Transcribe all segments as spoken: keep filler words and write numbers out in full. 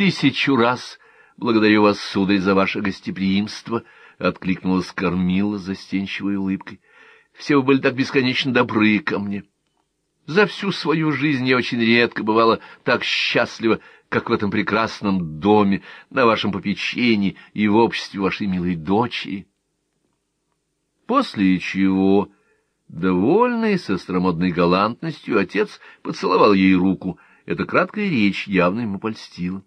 тысячу раз благодарю вас, сударь, за ваше гостеприимство, — откликнулась Кормила с застенчивой улыбкой. — Все вы были так бесконечно добры ко мне. За всю свою жизнь я очень редко бывала так счастлива, как в этом прекрасном доме, на вашем попечении и в обществе вашей милой дочери. После чего, довольный со старомодной галантностью, отец поцеловал ей руку. Эта краткая речь явно ему польстила.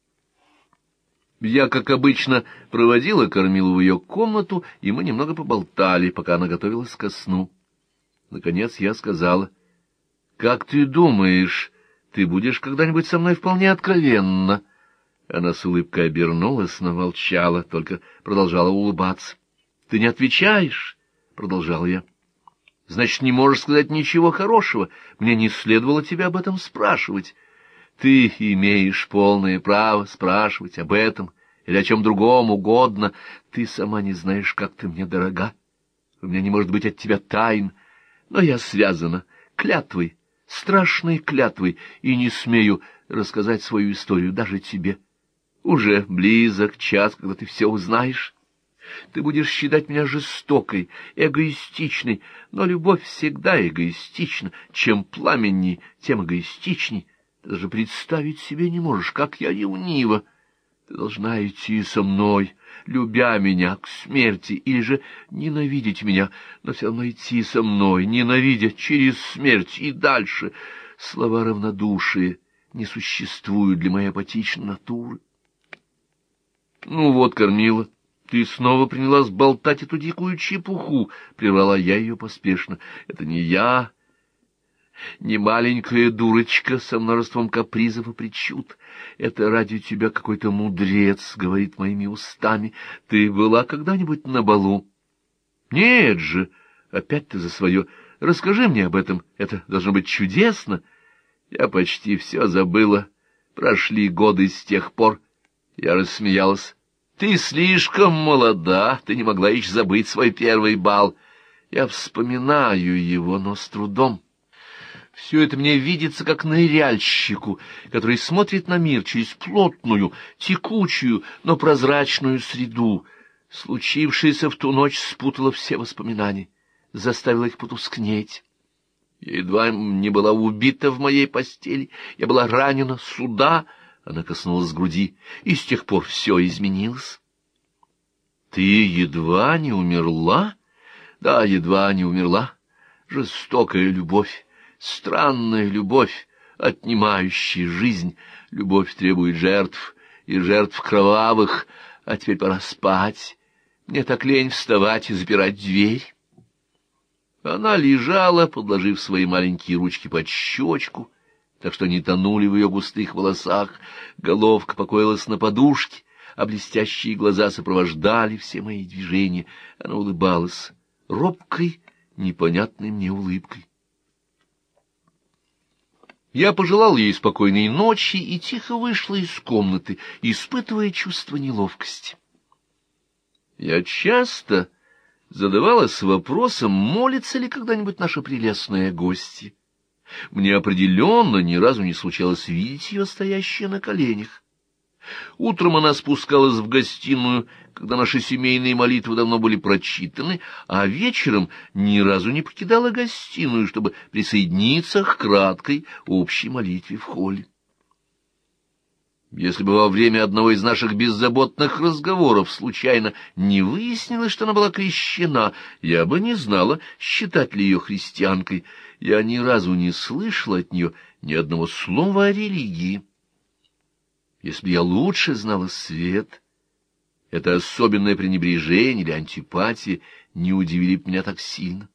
Я, как обычно, проводила Кормилу в ее комнату, и мы немного поболтали, пока она готовилась ко сну. Наконец я сказала: — Как ты думаешь, ты будешь когда-нибудь со мной вполне откровенна? Она с улыбкой обернулась, но молчала, только продолжала улыбаться. — Ты не отвечаешь? — продолжал я. — Значит, не можешь сказать ничего хорошего. Мне не следовало тебя об этом спрашивать. Ты имеешь полное право спрашивать об этом или о чем другом угодно. Ты сама не знаешь, как ты мне дорога. У меня не может быть от тебя тайн, но я связана клятвой, страшной клятвой, и не смею рассказать свою историю даже тебе. Уже близок час, когда ты все узнаешь. Ты будешь считать меня жестокой, эгоистичной, но любовь всегда эгоистична. Чем пламенней, тем эгоистичней. Ты даже представить себе не можешь, как я ревнива. Ты должна идти со мной, любя меня к смерти, или же ненавидеть меня, но все равно идти со мной, ненавидя через смерть и дальше. Слова равнодушия не существуют для моей апатичной натуры. Ну вот, Кормила, ты снова принялась болтать эту дикую чепуху, — прервала я ее поспешно. Это не я, не маленькая дурочка со множеством капризов и причуд. Это ради тебя какой-то мудрец говорит моими устами. Ты была когда-нибудь на балу? Нет же, опять ты за свое. Расскажи мне об этом, это должно быть чудесно. Я почти все забыла. Прошли годы с тех пор. Я рассмеялась. Ты слишком молода, ты не могла еще забыть свой первый бал. Я вспоминаю его, но с трудом. Все это мне видится как ныряльщику, который смотрит на мир через плотную, текучую, но прозрачную среду. Случившееся в ту ночь спутало все воспоминания, заставило их потускнеть. Я едва не была убита в моей постели, я была ранена сюда. Она коснулась груди, и с тех пор все изменилось. Ты едва не умерла? Да, едва не умерла. Жестокая любовь, странная любовь, отнимающая жизнь. Любовь требует жертв, и жертв кровавых. А теперь пора спать. Мне так лень вставать и запирать дверь. Она лежала, подложив свои маленькие ручки под щечку, так что не тонули в ее густых волосах. Головка покоилась на подушке, а блестящие глаза сопровождали все мои движения. Она улыбалась робкой, непонятной мне улыбкой. Я пожелал ей спокойной ночи и тихо вышла из комнаты, испытывая чувство неловкости. Я часто задавалась вопросом, молится ли когда-нибудь наша прелестная гостья. Мне определенно ни разу не случалось видеть ее стоящей на коленях. Утром она спускалась в гостиную, когда наши семейные молитвы давно были прочитаны, а вечером ни разу не покидала гостиную, чтобы присоединиться к краткой общей молитве в холле. Если бы во время одного из наших беззаботных разговоров случайно не выяснилось, что она была крещена, я бы не знала, считать ли ее христианкой. Я ни разу не слышала от нее ни одного слова о религии. Если бы я лучше знала свет, это особенное пренебрежение или антипатия не удивили бы меня так сильно.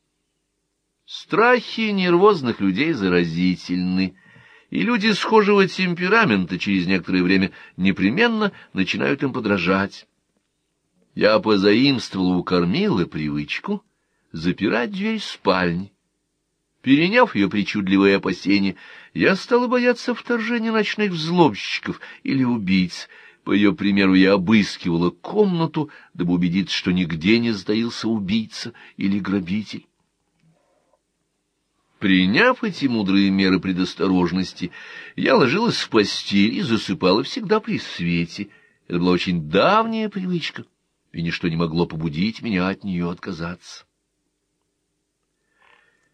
Страхи нервозных людей заразительны, и люди схожего темперамента через некоторое время непременно начинают им подражать. Я позаимствовал у Кормилы привычку запирать дверь спальни. Переняв ее причудливые опасения, я стала бояться вторжения ночных взломщиков или убийц. По ее примеру я обыскивала комнату, дабы убедиться, что нигде не затаился убийца или грабитель. Приняв эти мудрые меры предосторожности, я ложилась в постель и засыпала всегда при свете. Это была очень давняя привычка, и ничто не могло побудить меня от нее отказаться.